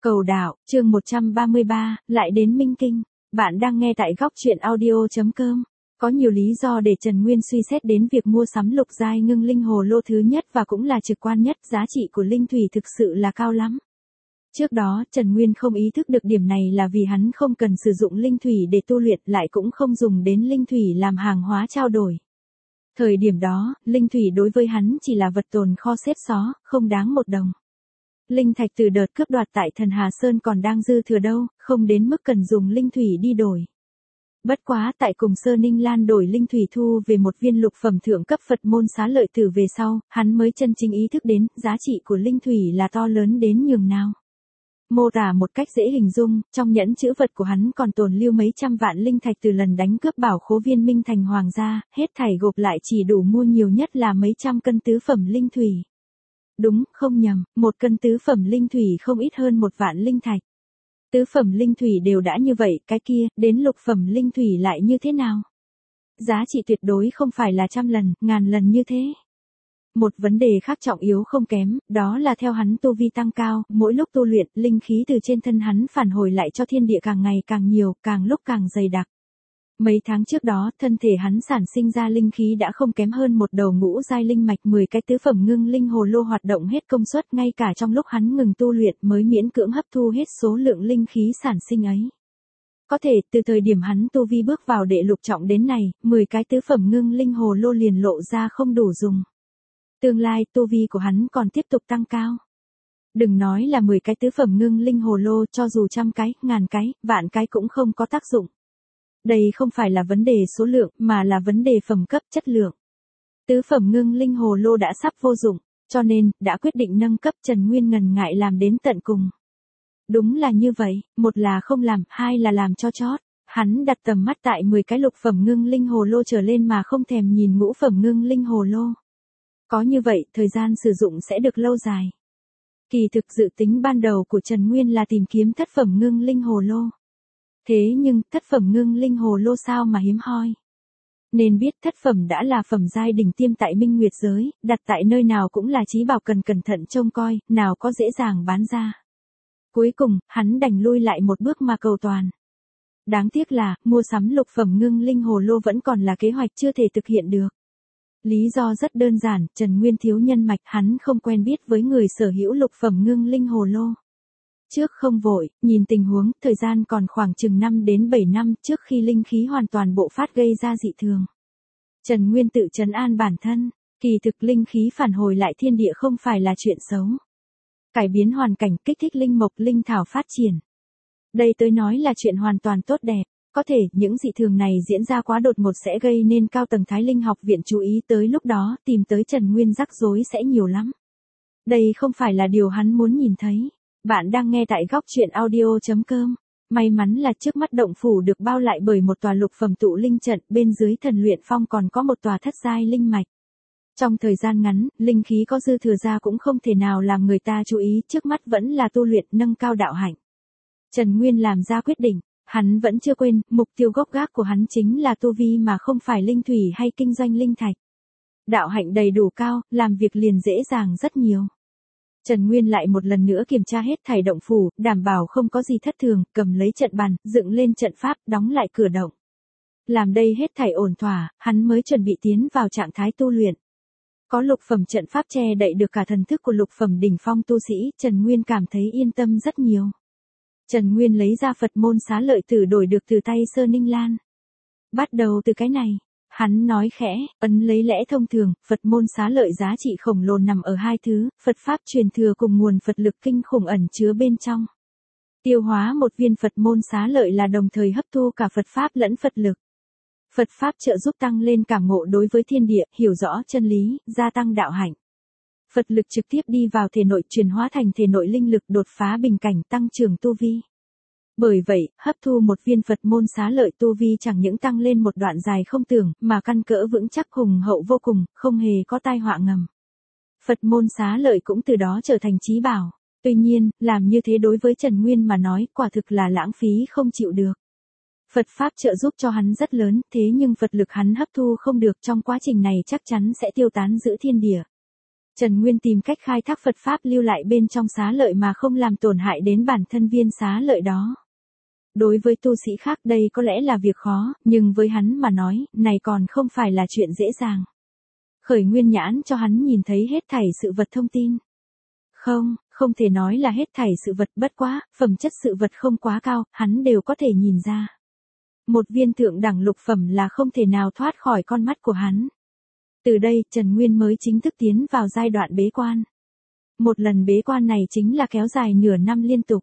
Cầu đạo, chương 133, lại đến Minh Kinh. Bạn đang nghe tại góc truyện audio.com. Có nhiều lý do để Trần Nguyên suy xét đến việc mua sắm lục giai ngưng linh hồ lô thứ nhất và cũng là trực quan nhất, giá trị của linh thủy thực sự là cao lắm. Trước đó, Trần Nguyên không ý thức được điểm này là vì hắn không cần sử dụng linh thủy để tu luyện, lại cũng không dùng đến linh thủy làm hàng hóa trao đổi. Thời điểm đó, linh thủy đối với hắn chỉ là vật tồn kho xếp xó, không đáng một đồng. Linh thạch từ đợt cướp đoạt tại Thần Hà Sơn còn đang dư thừa đâu, không đến mức cần dùng linh thủy đi đổi. Bất quá tại cùng Sơ Ninh Lan đổi linh thủy thu về một viên lục phẩm thượng cấp Phật môn xá lợi tử về sau, hắn mới chân chính ý thức đến giá trị của linh thủy là to lớn đến nhường nào. Mô tả một cách dễ hình dung, trong nhẫn chữ vật của hắn còn tồn lưu mấy trăm vạn linh thạch từ lần đánh cướp bảo khố Viên Minh Thành Hoàng gia, hết thảy gộp lại chỉ đủ mua nhiều nhất là mấy trăm cân tứ phẩm linh thủy. Đúng, không nhầm, một cân tứ phẩm linh thủy không ít hơn một vạn linh thạch. Tứ phẩm linh thủy đều đã như vậy, cái kia, đến lục phẩm linh thủy lại như thế nào? Giá trị tuyệt đối không phải là trăm lần, ngàn lần như thế. Một vấn đề khác trọng yếu không kém, đó là theo hắn tu vi tăng cao, mỗi lúc tu luyện, linh khí từ trên thân hắn phản hồi lại cho thiên địa càng ngày càng nhiều, càng lúc càng dày đặc. Mấy tháng trước đó, thân thể hắn sản sinh ra linh khí đã không kém hơn một đầu ngũ giai linh mạch, 10 cái tứ phẩm ngưng linh hồ lô hoạt động hết công suất, ngay cả trong lúc hắn ngừng tu luyện mới miễn cưỡng hấp thu hết số lượng linh khí sản sinh ấy. Có thể, từ thời điểm hắn tu vi bước vào đệ lục trọng đến này, 10 cái tứ phẩm ngưng linh hồ lô liền lộ ra không đủ dùng. Tương lai, tu vi của hắn còn tiếp tục tăng cao. Đừng nói là 10 cái tứ phẩm ngưng linh hồ lô, cho dù trăm cái, ngàn cái, vạn cái cũng không có tác dụng. Đây không phải là vấn đề số lượng, mà là vấn đề phẩm cấp, chất lượng. Tứ phẩm ngưng linh hồ lô đã sắp vô dụng, cho nên, đã quyết định nâng cấp. Trần Nguyên ngần ngại làm đến tận cùng. Đúng là như vậy, một là không làm, hai là làm cho chót. Hắn đặt tầm mắt tại 10 cái lục phẩm ngưng linh hồ lô trở lên mà không thèm nhìn ngũ phẩm ngưng linh hồ lô. Có như vậy, thời gian sử dụng sẽ được lâu dài. Kỳ thực dự tính ban đầu của Trần Nguyên là tìm kiếm thất phẩm ngưng linh hồ lô. Thế nhưng, thất phẩm ngưng linh hồ lô sao mà hiếm hoi. Nên biết thất phẩm đã là phẩm giai đỉnh tiêm tại Minh Nguyệt giới, đặt tại nơi nào cũng là chí bảo cần cẩn thận trông coi, nào có dễ dàng bán ra. Cuối cùng, hắn đành lui lại một bước mà cầu toàn. Đáng tiếc là, mua sắm lục phẩm ngưng linh hồ lô vẫn còn là kế hoạch chưa thể thực hiện được. Lý do rất đơn giản, Trần Nguyên thiếu nhân mạch, hắn không quen biết với người sở hữu lục phẩm ngưng linh hồ lô. Trước không vội, nhìn tình huống, thời gian còn khoảng chừng 5 đến 7 năm trước khi linh khí hoàn toàn bộ phát gây ra dị thường. Trần Nguyên tự trấn an bản thân, kỳ thực linh khí phản hồi lại thiên địa không phải là chuyện xấu. Cải biến hoàn cảnh, kích thích linh mộc linh thảo phát triển. Đây tới nói là chuyện hoàn toàn tốt đẹp. Có thể, những dị thường này diễn ra quá đột ngột sẽ gây nên cao tầng Thái Linh học viện chú ý, tới lúc đó, tìm tới Trần Nguyên rắc rối sẽ nhiều lắm. Đây không phải là điều hắn muốn nhìn thấy. Bạn đang nghe tại góc truyện audio.com. May mắn là trước mắt động phủ được bao lại bởi một tòa lục phẩm tụ linh trận, bên dưới Thần Luyện Phong còn có một tòa thất giai linh mạch. Trong thời gian ngắn, linh khí có dư thừa ra cũng không thể nào làm người ta chú ý, trước mắt vẫn là tu luyện nâng cao đạo hạnh. Trần Nguyên làm ra quyết định. Hắn vẫn chưa quên, mục tiêu gốc gác của hắn chính là tu vi mà không phải linh thủy hay kinh doanh linh thạch. Đạo hạnh đầy đủ cao, làm việc liền dễ dàng rất nhiều. Trần Nguyên lại một lần nữa kiểm tra hết thảy động phủ, đảm bảo không có gì thất thường, cầm lấy trận bàn, dựng lên trận pháp, đóng lại cửa động. Làm đây hết thảy ổn thỏa, hắn mới chuẩn bị tiến vào trạng thái tu luyện. Có lục phẩm trận pháp che đậy được cả thần thức của lục phẩm đỉnh phong tu sĩ, Trần Nguyên cảm thấy yên tâm rất nhiều. Trần Nguyên lấy ra Phật môn xá lợi tử đổi được từ tay Sơ Ninh Lan. Bắt đầu từ cái này, hắn nói khẽ, ấn lấy lẽ thông thường, Phật môn xá lợi giá trị khổng lồ nằm ở hai thứ, Phật Pháp truyền thừa cùng nguồn Phật lực kinh khủng ẩn chứa bên trong. Tiêu hóa một viên Phật môn xá lợi là đồng thời hấp thu cả Phật Pháp lẫn Phật lực. Phật Pháp trợ giúp tăng lên cảm ngộ đối với thiên địa, hiểu rõ chân lý, gia tăng đạo hạnh. Phật lực trực tiếp đi vào thể nội chuyển hóa thành thể nội linh lực đột phá bình cảnh tăng trưởng tu vi. Bởi vậy, hấp thu một viên Phật môn xá lợi tu vi chẳng những tăng lên một đoạn dài không tưởng, mà căn cỡ vững chắc hùng hậu vô cùng, không hề có tai họa ngầm. Phật môn xá lợi cũng từ đó trở thành chí bảo. Tuy nhiên, làm như thế đối với Trần Nguyên mà nói, quả thực là lãng phí không chịu được. Phật Pháp trợ giúp cho hắn rất lớn, thế nhưng Phật lực hắn hấp thu không được, trong quá trình này chắc chắn sẽ tiêu tán giữa thiên địa. Trần Nguyên tìm cách khai thác Phật Pháp lưu lại bên trong xá lợi mà không làm tổn hại đến bản thân viên xá lợi đó. Đối với tu sĩ khác đây có lẽ là việc khó, nhưng với hắn mà nói, này còn không phải là chuyện dễ dàng. Khởi nguyên nhãn cho hắn nhìn thấy hết thảy sự vật thông tin. Không thể nói là hết thảy sự vật, bất quá, phẩm chất sự vật không quá cao, hắn đều có thể nhìn ra. Một viên thượng đẳng lục phẩm là không thể nào thoát khỏi con mắt của hắn. Từ đây, Trần Nguyên mới chính thức tiến vào giai đoạn bế quan. Một lần bế quan này chính là kéo dài nửa năm liên tục.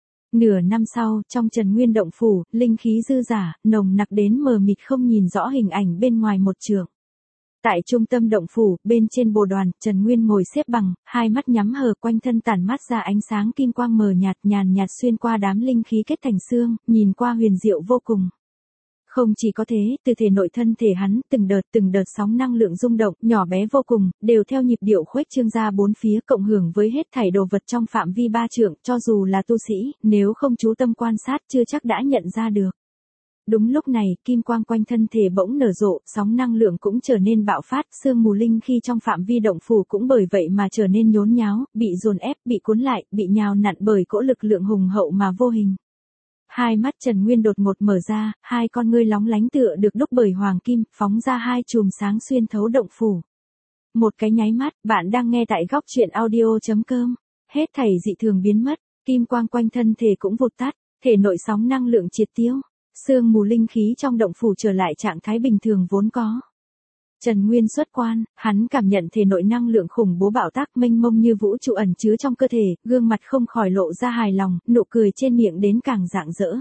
Nửa năm sau, trong Trần Nguyên động phủ, linh khí dư dả, nồng nặc đến mờ mịt không nhìn rõ hình ảnh bên ngoài một trượng. Tại trung tâm động phủ, bên trên bồ đoàn, Trần Nguyên ngồi xếp bằng, hai mắt nhắm hờ, quanh thân tản mát ra ánh sáng kim quang mờ nhạt nhàn nhạt xuyên qua đám linh khí kết thành xương, nhìn qua huyền diệu vô cùng. Không chỉ có thế, từ thể nội thân thể hắn, từng đợt sóng năng lượng rung động, nhỏ bé vô cùng, đều theo nhịp điệu khuếch trương ra bốn phía cộng hưởng với hết thảy đồ vật trong phạm vi ba trượng, cho dù là tu sĩ, nếu không chú tâm quan sát chưa chắc đã nhận ra được. Đúng lúc này, kim quang quanh thân thể bỗng nở rộ, sóng năng lượng cũng trở nên bạo phát, sương mù linh khi trong phạm vi động phủ cũng bởi vậy mà trở nên nhốn nháo, bị dồn ép, bị cuốn lại, bị nhào nặn bởi cỗ lực lượng hùng hậu mà vô hình. Hai mắt Trần Nguyên đột ngột mở ra, hai con ngươi lóng lánh tựa được đúc bởi hoàng kim, phóng ra hai chùm sáng xuyên thấu động phủ. Một cái nháy mắt, bạn đang nghe tại góc truyện audio.com. Hết thảy dị thường biến mất, kim quang quanh thân thể cũng vụt tắt, thể nội sóng năng lượng triệt tiêu. Sương mù linh khí trong động phủ trở lại trạng thái bình thường vốn có. Trần Nguyên xuất quan, hắn cảm nhận thể nội năng lượng khủng bố bạo tác mênh mông như vũ trụ ẩn chứa trong cơ thể, gương mặt không khỏi lộ ra hài lòng, nụ cười trên miệng đến càng rạng rỡ.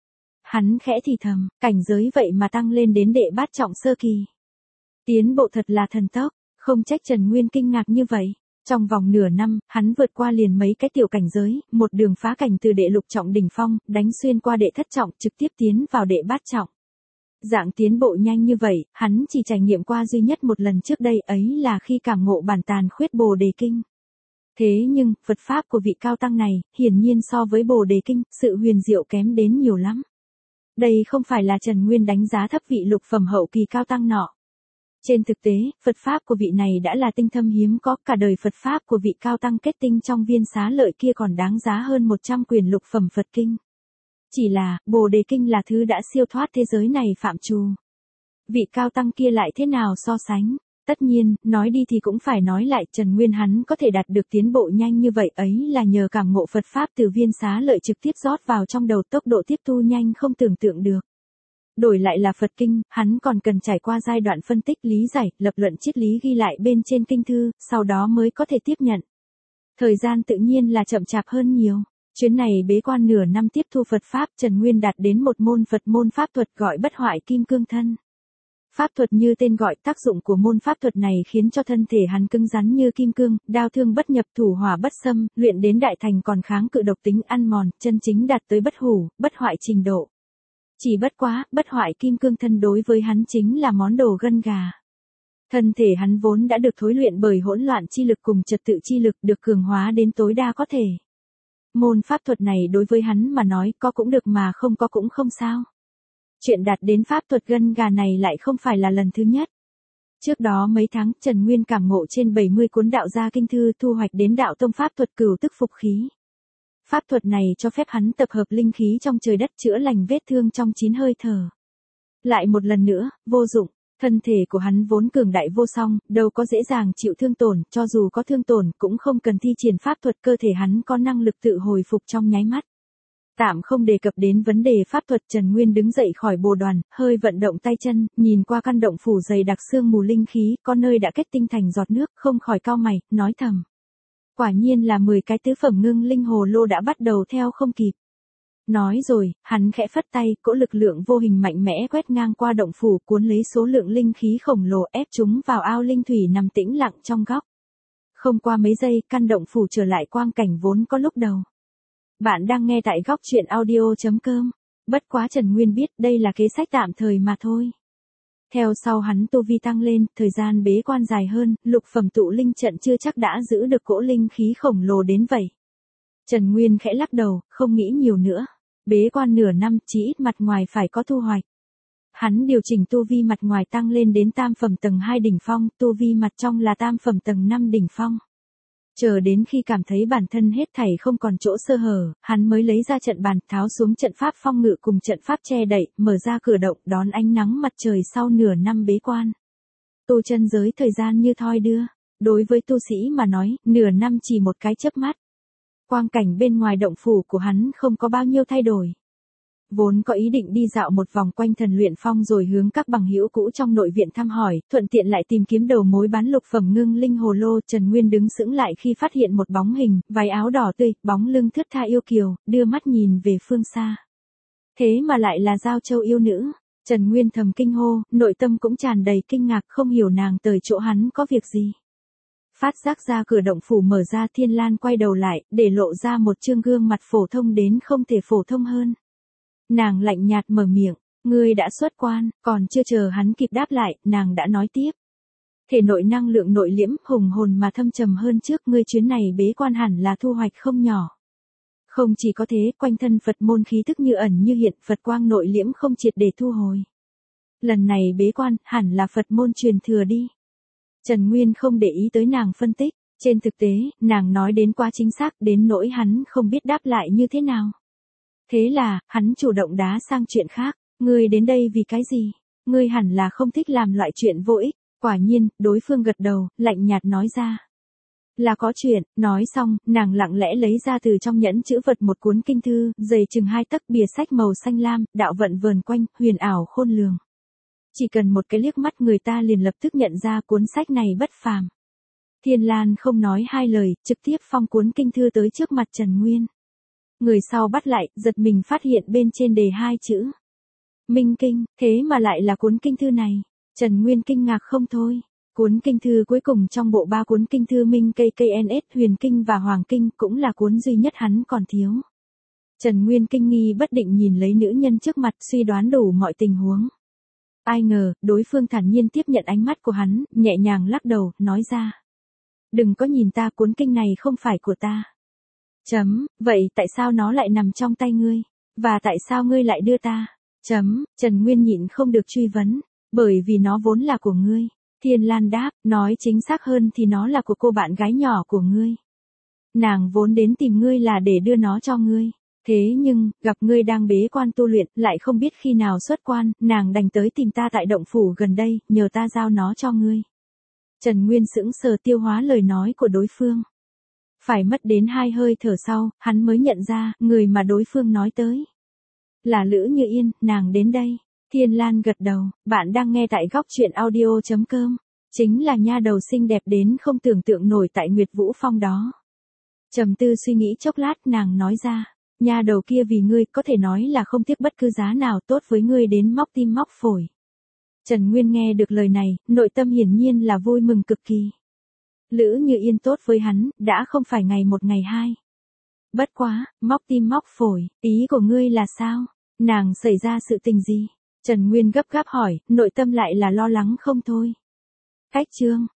Hắn khẽ thì thầm, cảnh giới vậy mà tăng lên đến đệ bát trọng sơ kỳ. Tiến bộ thật là thần tốc, không trách Trần Nguyên kinh ngạc như vậy. Trong vòng nửa năm, hắn vượt qua liền mấy cái tiểu cảnh giới, một đường phá cảnh từ đệ lục trọng đỉnh phong, đánh xuyên qua đệ thất trọng, trực tiếp tiến vào đệ bát trọng. Dạng tiến bộ nhanh như vậy, hắn chỉ trải nghiệm qua duy nhất một lần trước đây, ấy là khi cảm ngộ bản tàn khuyết Bồ Đề Kinh. Thế nhưng, Phật Pháp của vị cao tăng này, hiển nhiên so với Bồ Đề Kinh, sự huyền diệu kém đến nhiều lắm. Đây không phải là Trần Nguyên đánh giá thấp vị lục phẩm hậu kỳ cao tăng nọ. Trên thực tế, Phật Pháp của vị này đã là tinh thâm hiếm có, cả đời Phật Pháp của vị cao tăng kết tinh trong viên xá lợi kia còn đáng giá hơn 100 quyển lục phẩm Phật Kinh. Chỉ là, Bồ Đề Kinh là thứ đã siêu thoát thế giới này phạm trù. Vị cao tăng kia lại thế nào so sánh? Tất nhiên, nói đi thì cũng phải nói lại, Trần Nguyên hắn có thể đạt được tiến bộ nhanh như vậy ấy là nhờ cảm ngộ Phật Pháp từ viên xá lợi trực tiếp rót vào trong đầu, tốc độ tiếp thu nhanh không tưởng tượng được. Đổi lại là Phật Kinh, hắn còn cần trải qua giai đoạn phân tích lý giải, lập luận triết lý ghi lại bên trên kinh thư, sau đó mới có thể tiếp nhận. Thời gian tự nhiên là chậm chạp hơn nhiều. Chuyến này bế quan nửa năm tiếp thu Phật Pháp, Trần Nguyên đạt đến một môn pháp thuật gọi bất hoại kim cương thân. Pháp thuật như tên gọi, tác dụng của môn pháp thuật này khiến cho thân thể hắn cứng rắn như kim cương, đao thương bất nhập, thủ hỏa bất xâm, luyện đến đại thành còn kháng cự độc tính ăn mòn, chân chính đạt tới bất hủ, bất hoại trình độ. Chỉ bất quá, bất hoại kim cương thân đối với hắn chính là món đồ gân gà. Thân thể hắn vốn đã được thối luyện bởi hỗn loạn chi lực cùng trật tự chi lực, được cường hóa đến tối đa có thể. Môn pháp thuật này đối với hắn mà nói có cũng được mà không có cũng không sao. Chuyện đạt đến pháp thuật gân gà này lại không phải là lần thứ nhất. Trước đó mấy tháng, Trần Nguyên cảm ngộ trên 70 cuốn đạo gia kinh thư, thu hoạch đến đạo tông pháp thuật cửu tức phục khí. Pháp thuật này cho phép hắn tập hợp linh khí trong trời đất, chữa lành vết thương trong 9 hơi thở. Lại một lần nữa, vô dụng, thân thể của hắn vốn cường đại vô song, đâu có dễ dàng chịu thương tổn, cho dù có thương tổn cũng không cần thi triển pháp thuật, cơ thể hắn có năng lực tự hồi phục trong nháy mắt. Tạm không đề cập đến vấn đề pháp thuật, Trần Nguyên đứng dậy khỏi bồ đoàn, hơi vận động tay chân, nhìn qua căn động phủ dày đặc sương mù linh khí, có nơi đã kết tinh thành giọt nước, không khỏi cau mày, nói thầm. Quả nhiên là 10 cái tứ phẩm ngưng linh hồ lô đã bắt đầu theo không kịp. Nói rồi, hắn khẽ phất tay, cỗ lực lượng vô hình mạnh mẽ quét ngang qua động phủ, cuốn lấy số lượng linh khí khổng lồ, ép chúng vào ao linh thủy nằm tĩnh lặng trong góc. Không qua mấy giây, căn động phủ trở lại quang cảnh vốn có lúc đầu. Bạn đang nghe tại góc truyện audio.com. Bất quá Trần Nguyên biết đây là kế sách tạm thời mà thôi. Theo sau hắn tu vi tăng lên, thời gian bế quan dài hơn, lục phẩm tụ linh trận chưa chắc đã giữ được cỗ linh khí khổng lồ đến vậy. Trần Nguyên khẽ lắc đầu, không nghĩ nhiều nữa. Bế quan nửa năm, chỉ ít mặt ngoài phải có thu hoạch. hắn điều chỉnh tu vi mặt ngoài tăng lên đến tam phẩm tầng 2 đỉnh phong, tu vi mặt trong là tam phẩm tầng 5 đỉnh phong. Chờ đến khi cảm thấy bản thân hết thảy không còn chỗ sơ hở, hắn mới lấy ra trận bàn, tháo xuống trận pháp phong ngự cùng trận pháp che đậy, mở ra cửa động đón ánh nắng mặt trời sau nửa năm bế quan. Tu chân giới thời gian như thoi đưa, đối với tu sĩ mà nói, nửa năm chỉ một cái chớp mắt. Quang cảnh bên ngoài động phủ của hắn không có bao nhiêu thay đổi. Vốn có ý định đi dạo một vòng quanh Thần Luyện Phong rồi hướng các bằng hữu cũ trong nội viện thăm hỏi, thuận tiện lại tìm kiếm đầu mối bán lục phẩm ngưng linh hồ lô. Trần Nguyên đứng sững lại khi phát hiện một bóng hình, váy áo đỏ tươi, bóng lưng thướt tha yêu kiều, đưa mắt nhìn về phương xa. Thế mà lại là Giao Châu yêu nữ. Trần Nguyên thầm kinh hô, nội tâm cũng tràn đầy kinh ngạc, không hiểu nàng tới chỗ hắn có việc gì. Phát giác ra cửa động phủ mở ra, Thiên Lan quay đầu lại, để lộ ra một trương gương mặt phổ thông đến không thể phổ thông hơn. Nàng lạnh nhạt mở miệng, ngươi đã xuất quan, còn chưa chờ hắn kịp đáp lại, nàng đã nói tiếp. Thể nội năng lượng nội liễm, hùng hồn mà thâm trầm hơn trước, ngươi chuyến này bế quan hẳn là thu hoạch không nhỏ. Không chỉ có thế, quanh thân Phật môn khí thức như ẩn như hiện, Phật quang nội liễm không triệt để thu hồi. Lần này bế quan, hẳn là Phật môn truyền thừa đi. Trần Nguyên không để ý tới nàng phân tích, trên thực tế, nàng nói đến quá chính xác đến nỗi hắn không biết đáp lại như thế nào. Thế là, hắn chủ động đá sang chuyện khác, ngươi đến đây vì cái gì? Ngươi hẳn là không thích làm loại chuyện vô ích. Quả nhiên, đối phương gật đầu, lạnh nhạt nói ra. Là có chuyện, nói xong, nàng lặng lẽ lấy ra từ trong nhẫn chữ vật một cuốn kinh thư, dày chừng 2 tấc, bìa sách màu xanh lam, đạo vận vờn quanh, huyền ảo khôn lường. Chỉ cần một cái liếc mắt người ta liền lập tức nhận ra cuốn sách này bất phàm. Thiên Lan không nói hai lời, trực tiếp phong cuốn kinh thư tới trước mặt Trần Nguyên. Người sau bắt lại, giật mình phát hiện bên trên đề 2 chữ. Minh Kinh, thế mà lại là cuốn kinh thư này. Trần Nguyên kinh ngạc không thôi. Cuốn kinh thư cuối cùng trong bộ 3 cuốn kinh thư Minh KKNS, Huyền Kinh và Hoàng Kinh cũng là cuốn duy nhất hắn còn thiếu. Trần Nguyên kinh nghi bất định nhìn lấy nữ nhân trước mặt, suy đoán đủ mọi tình huống. Ai ngờ, đối phương thản nhiên tiếp nhận ánh mắt của hắn, nhẹ nhàng lắc đầu, nói ra. Đừng có nhìn ta, cuốn kinh này không phải của ta. Vậy tại sao nó lại nằm trong tay ngươi? Và tại sao ngươi lại đưa ta? Trần Nguyên nhịn không được truy vấn. Bởi vì nó vốn là của ngươi. Thiên Lan đáp, nói chính xác hơn thì nó là của cô bạn gái nhỏ của ngươi. Nàng vốn đến tìm ngươi là để đưa nó cho ngươi. Thế nhưng, gặp ngươi đang bế quan tu luyện, lại không biết khi nào xuất quan, nàng đành tới tìm ta tại động phủ gần đây, nhờ ta giao nó cho ngươi. Trần Nguyên sững sờ tiêu hóa lời nói của đối phương. Phải mất đến 2 hơi thở sau, hắn mới nhận ra, người mà đối phương nói tới. Là Lữ Như Yên, nàng đến đây. Thiên Lan gật đầu, bạn đang nghe tại góc truyện audio.com. Chính là nha đầu xinh đẹp đến không tưởng tượng nổi tại Nguyệt Vũ Phong đó. Trầm tư suy nghĩ chốc lát, nàng nói ra. Nha đầu kia vì ngươi có thể nói là không tiếc bất cứ giá nào, tốt với ngươi đến móc tim móc phổi. Trần Nguyên nghe được lời này, nội tâm hiển nhiên là vui mừng cực kỳ. Lữ Như Yên tốt với hắn, đã không phải ngày một ngày hai. Bất quá, móc tim móc phổi, ý của ngươi là sao? Nàng xảy ra sự tình gì? Trần Nguyên gấp gáp hỏi, nội tâm lại là lo lắng không thôi. Cách chương,